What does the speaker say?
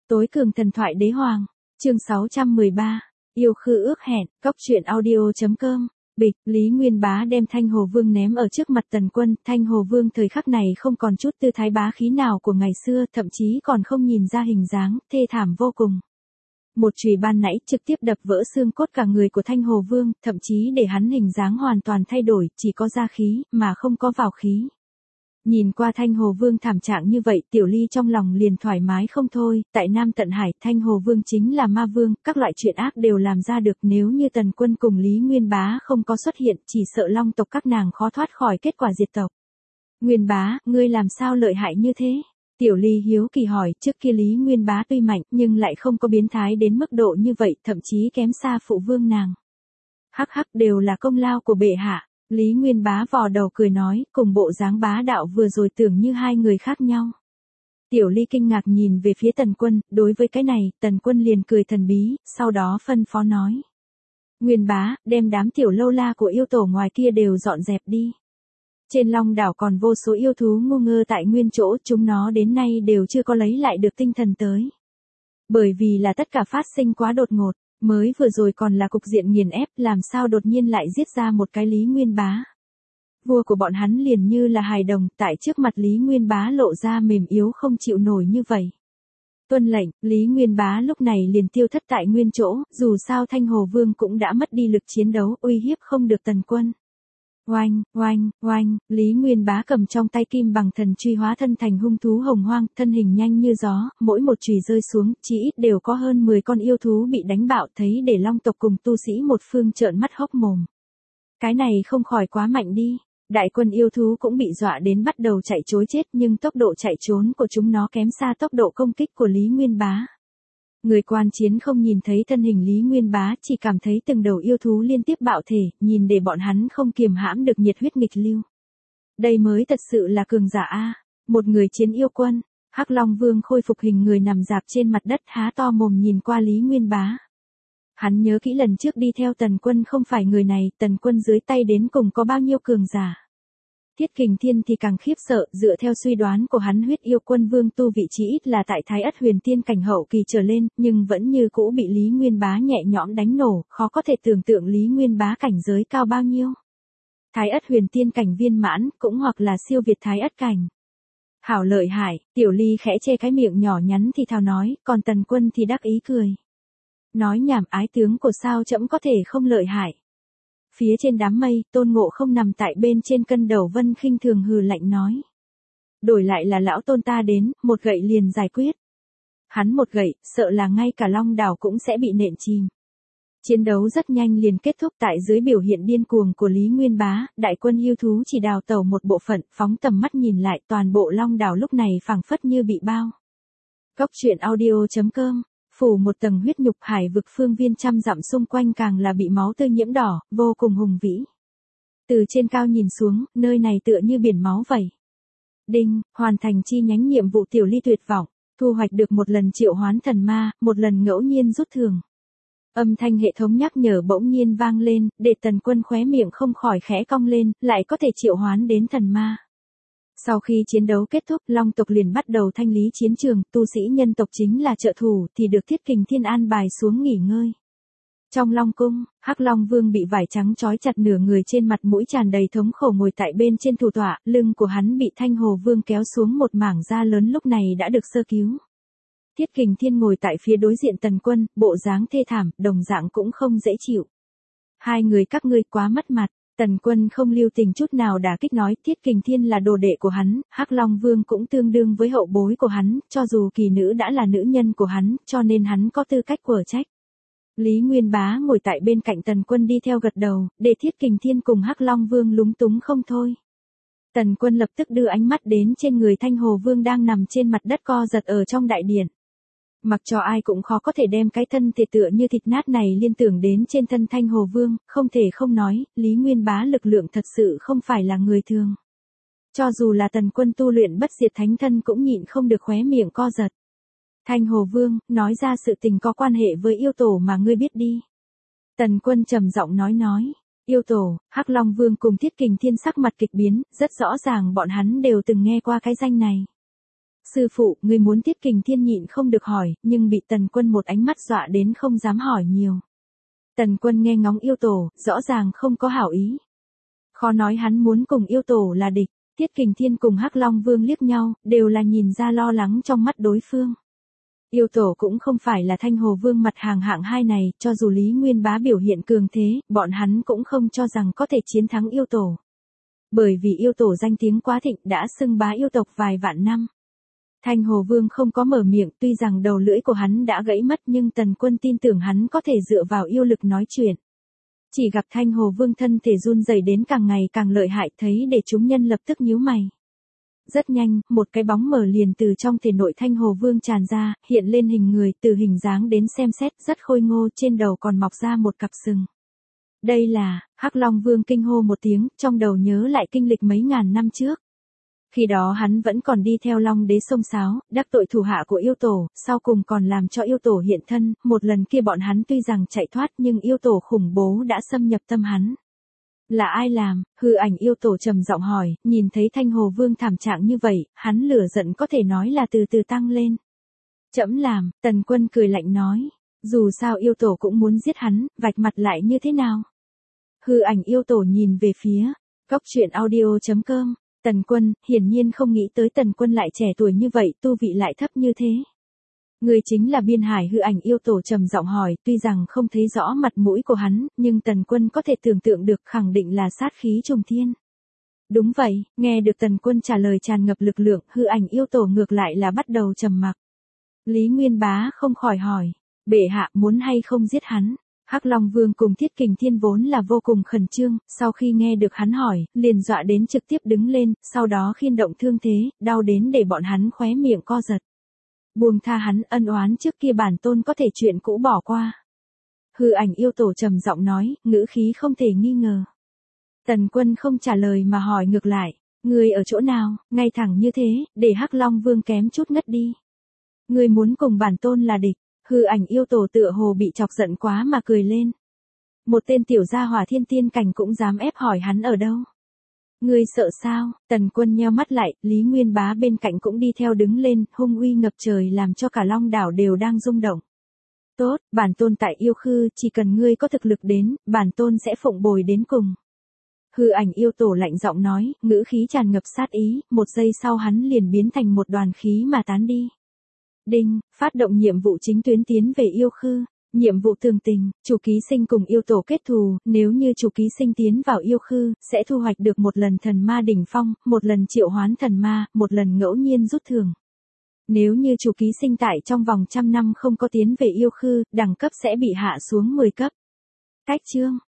Tối cường thần thoại đế hoàng, chương 613, yêu khư ước hẹn, cốc truyện audio.com. Bịch, Lý Nguyên Bá đem Thanh Hồ Vương ném ở trước mặt Tần Quân, Thanh Hồ Vương thời khắc này không còn chút tư thái bá khí nào của ngày xưa, thậm chí còn không nhìn ra hình dáng, thê thảm vô cùng. Một chùy ban nãy trực tiếp đập vỡ xương cốt cả người của Thanh Hồ Vương, thậm chí để hắn hình dáng hoàn toàn thay đổi, chỉ có ra khí, mà không có vào khí. Nhìn qua Thanh Hồ Vương thảm trạng như vậy, Tiểu Ly trong lòng liền thoải mái không thôi, tại Nam Tận Hải, Thanh Hồ Vương chính là ma vương, các loại chuyện ác đều làm ra được, nếu như Tần Quân cùng Lý Nguyên Bá không có xuất hiện, chỉ sợ Long tộc các nàng khó thoát khỏi kết quả diệt tộc. Nguyên Bá, ngươi làm sao lợi hại như thế? Tiểu Ly hiếu kỳ hỏi, trước kia Lý Nguyên Bá tuy mạnh, nhưng lại không có biến thái đến mức độ như vậy, thậm chí kém xa phụ vương nàng. Hắc hắc, đều là công lao của bệ hạ. Lý Nguyên Bá vò đầu cười nói, cùng bộ dáng bá đạo vừa rồi tưởng như hai người khác nhau. Tiểu Ly kinh ngạc nhìn về phía Tần Quân, đối với cái này, Tần Quân liền cười thần bí, sau đó phân phó nói. Nguyên Bá, đem đám tiểu lâu la của yêu tổ ngoài kia đều dọn dẹp đi. Trên Long đảo còn vô số yêu thú ngu ngơ tại nguyên chỗ, chúng nó đến nay đều chưa có lấy lại được tinh thần tới. Bởi vì là tất cả phát sinh quá đột ngột. Mới vừa rồi còn là cục diện nghiền ép, làm sao đột nhiên lại giết ra một cái Lý Nguyên Bá. Vua của bọn hắn liền như là hài đồng, tại trước mặt Lý Nguyên Bá lộ ra mềm yếu không chịu nổi như vậy. Tuân lệnh, Lý Nguyên Bá lúc này liền tiêu thất tại nguyên chỗ, dù sao Thanh Hồ Vương cũng đã mất đi lực chiến đấu, uy hiếp không được Tần Quân. Oanh, oanh, oanh, Lý Nguyên Bá cầm trong tay kim bằng thần truy hóa thân thành hung thú hồng hoang, thân hình nhanh như gió, mỗi một chùy rơi xuống, chỉ ít đều có hơn 10 con yêu thú bị đánh bạo, thấy để Long tộc cùng tu sĩ một phương trợn mắt hốc mồm. Cái này không khỏi quá mạnh đi, đại quân yêu thú cũng bị dọa đến bắt đầu chạy trối chết, nhưng tốc độ chạy trốn của chúng nó kém xa tốc độ công kích của Lý Nguyên Bá. Người quan chiến không nhìn thấy thân hình Lý Nguyên Bá, chỉ cảm thấy từng đầu yêu thú liên tiếp bạo thể, nhìn để bọn hắn không kiềm hãm được nhiệt huyết nghịch lưu. Đây mới thật sự là cường giả a, một người chiến yêu quân. Hắc Long Vương khôi phục hình người nằm dạp trên mặt đất há to mồm nhìn qua Lý Nguyên Bá. Hắn nhớ kỹ lần trước đi theo Tần Quân không phải người này, Tần Quân dưới tay đến cùng có bao nhiêu cường giả. Thiết Kình Thiên thì càng khiếp sợ, dựa theo suy đoán của hắn huyết yêu quân vương tu vị trí ít là tại Thái Ất Huyền Tiên cảnh hậu kỳ trở lên, nhưng vẫn như cũ bị Lý Nguyên Bá nhẹ nhõm đánh nổ, khó có thể tưởng tượng Lý Nguyên Bá cảnh giới cao bao nhiêu. Thái Ất Huyền Tiên cảnh viên mãn, cũng hoặc là siêu việt Thái Ất cảnh. Hảo lợi hại, Tiểu Ly khẽ che cái miệng nhỏ nhắn thì thào nói, còn Tần Quân thì đắc ý cười. Nói nhảm, ái tướng của sao trẫm có thể không lợi hại. Phía trên đám mây, Tôn Ngộ Không nằm tại bên trên cân đầu vân khinh thường hừ lạnh nói. Đổi lại là lão Tôn ta đến, một gậy liền giải quyết. Hắn một gậy, sợ là ngay cả Long đảo cũng sẽ bị nện chìm. Chiến đấu rất nhanh liền kết thúc tại dưới biểu hiện điên cuồng của Lý Nguyên Bá, đại quân yêu thú chỉ đào tẩu một bộ phận, phóng tầm mắt nhìn lại toàn bộ Long đảo lúc này phảng phất như bị bao. Cốc truyện audio.com. Phủ một tầng huyết nhục, hải vực phương viên trăm dặm xung quanh càng là bị máu tươi nhiễm đỏ, vô cùng hùng vĩ. Từ trên cao nhìn xuống, nơi này tựa như biển máu vậy. Đinh, hoàn thành chi nhánh nhiệm vụ Tiểu Ly tuyệt vọng, thu hoạch được một lần triệu hoán thần ma, một lần ngẫu nhiên rút thường. Âm thanh hệ thống nhắc nhở bỗng nhiên vang lên, để Tần Quân khóe miệng không khỏi khẽ cong lên, lại có thể triệu hoán đến thần ma. Sau khi chiến đấu kết thúc, Long tộc liền bắt đầu thanh lý chiến trường, tu sĩ nhân tộc chính là trợ thủ, thì được Thiết Kình Thiên an bài xuống nghỉ ngơi. Trong Long cung, Hắc Long Vương bị vải trắng trói chặt nửa người, trên mặt mũi tràn đầy thống khổ ngồi tại bên trên thủ tọa, lưng của hắn bị Thanh Hồ Vương kéo xuống một mảng da lớn, lúc này đã được sơ cứu. Thiết Kình Thiên ngồi tại phía đối diện Tần Quân, bộ dáng thê thảm, đồng dạng cũng không dễ chịu. Hai người các ngươi quá mất mặt. Tần Quân không lưu tình chút nào đả kích nói, Thiết Kình Thiên là đồ đệ của hắn, Hắc Long Vương cũng tương đương với hậu bối của hắn, cho dù kỳ nữ đã là nữ nhân của hắn, cho nên hắn có tư cách quở trách. Lý Nguyên Bá ngồi tại bên cạnh Tần Quân đi theo gật đầu, để Thiết Kình Thiên cùng Hắc Long Vương lúng túng không thôi. Tần Quân lập tức đưa ánh mắt đến trên người Thanh Hồ Vương đang nằm trên mặt đất co giật ở trong đại điện. Mặc cho ai cũng khó có thể đem cái thân thể tựa như thịt nát này liên tưởng đến trên thân Thanh Hồ Vương, không thể không nói, Lý Nguyên Bá lực lượng thật sự không phải là người thường. Cho dù là Tần Quân tu luyện bất diệt thánh thân cũng nhịn không được khóe miệng co giật. Thanh Hồ Vương, nói ra sự tình có quan hệ với yêu tổ mà ngươi biết đi. Tần Quân trầm giọng nói. Yêu tổ, Hắc Long Vương cùng Thiết Kình Thiên sắc mặt kịch biến, rất rõ ràng bọn hắn đều từng nghe qua cái danh này. Sư phụ, người muốn Tiết Kình Thiên nhịn không được hỏi, nhưng bị Tần Quân một ánh mắt dọa đến không dám hỏi nhiều. Tần Quân nghe ngóng yêu tổ, rõ ràng không có hảo ý. Khó nói hắn muốn cùng yêu tổ là địch. Tiết Kình Thiên cùng Hắc Long Vương liếc nhau, đều là nhìn ra lo lắng trong mắt đối phương. Yêu tổ cũng không phải là Thanh Hồ Vương mặt hàng hạng hai này, cho dù Lý Nguyên Bá biểu hiện cường thế, bọn hắn cũng không cho rằng có thể chiến thắng yêu tổ. Bởi vì yêu tổ danh tiếng quá thịnh đã xưng bá yêu tộc vài vạn năm. Thanh Hồ Vương không có mở miệng, tuy rằng đầu lưỡi của hắn đã gãy mất nhưng Tần Quân tin tưởng hắn có thể dựa vào yêu lực nói chuyện. Chỉ gặp Thanh Hồ Vương thân thể run rẩy đến càng ngày càng lợi hại, thấy để chúng nhân lập tức nhíu mày. Rất nhanh, một cái bóng mờ liền từ trong thể nội Thanh Hồ Vương tràn ra, hiện lên hình người, từ hình dáng đến xem xét rất khôi ngô, trên đầu còn mọc ra một cặp sừng. Đây là, Hắc Long Vương kinh hô một tiếng, trong đầu nhớ lại kinh lịch mấy ngàn năm trước. Khi đó hắn vẫn còn đi theo Long Đế xông xáo, đắc tội thủ hạ của yêu tổ, sau cùng còn làm cho yêu tổ hiện thân, một lần kia bọn hắn tuy rằng chạy thoát nhưng yêu tổ khủng bố đã xâm nhập tâm hắn. Là ai làm? Hư Ảnh yêu tổ trầm giọng hỏi, nhìn thấy Thanh Hồ Vương thảm trạng như vậy, hắn lửa giận có thể nói là từ từ tăng lên. Trẫm làm, Tần Quân cười lạnh nói, dù sao yêu tổ cũng muốn giết hắn, vạch mặt lại như thế nào? Hư Ảnh yêu tổ nhìn về phía góc truyện audio.com. Tần Quân, hiển nhiên không nghĩ tới Tần Quân lại trẻ tuổi như vậy, tu vị lại thấp như thế. Người chính là Biên Hải Hư Ảnh yêu tổ trầm giọng hỏi, tuy rằng không thấy rõ mặt mũi của hắn, nhưng Tần Quân có thể tưởng tượng được khẳng định là sát khí trùng thiên. Đúng vậy, nghe được Tần Quân trả lời tràn ngập lực lượng, Hư Ảnh yêu tổ ngược lại là bắt đầu trầm mặc. Lý Nguyên Bá không khỏi hỏi, bệ hạ muốn hay không giết hắn? Hắc Long Vương cùng Tiết Kình Thiên vốn là vô cùng khẩn trương, sau khi nghe được hắn hỏi, liền dọa đến trực tiếp đứng lên, sau đó khiên động thương thế, đau đến để bọn hắn khóe miệng co giật. Buông tha hắn, ân oán trước kia bản tôn có thể chuyện cũ bỏ qua. Hư Ảnh yêu tổ trầm giọng nói, ngữ khí không thể nghi ngờ. Tần Quân không trả lời mà hỏi ngược lại, người ở chỗ nào, ngay thẳng như thế, để Hắc Long Vương kém chút ngất đi. Người muốn cùng bản tôn là địch. Hư Ảnh yêu tổ tựa hồ bị chọc giận quá mà cười lên. Một tên tiểu gia hỏa thiên tiên cảnh cũng dám ép hỏi hắn ở đâu. Ngươi sợ sao? Tần Quân nheo mắt lại, Lý Nguyên Bá bên cạnh cũng đi theo đứng lên, hung uy ngập trời làm cho cả Long đảo đều đang rung động. Tốt, bản tôn tại yêu khư, chỉ cần ngươi có thực lực đến, bản tôn sẽ phụng bồi đến cùng. Hư Ảnh yêu tổ lạnh giọng nói, ngữ khí tràn ngập sát ý, một giây sau hắn liền biến thành một đoàn khí mà tán đi. Đinh, phát động nhiệm vụ chính tuyến tiến về yêu khư. Nhiệm vụ tường tình, chủ ký sinh cùng yêu tổ kết thù, nếu như chủ ký sinh tiến vào yêu khư, sẽ thu hoạch được một lần thần ma đỉnh phong, một lần triệu hoán thần ma, một lần ngẫu nhiên rút thưởng. Nếu như chủ ký sinh tại trong vòng 100 năm không có tiến về yêu khư, đẳng cấp sẽ bị hạ xuống 10 cấp. Cách chương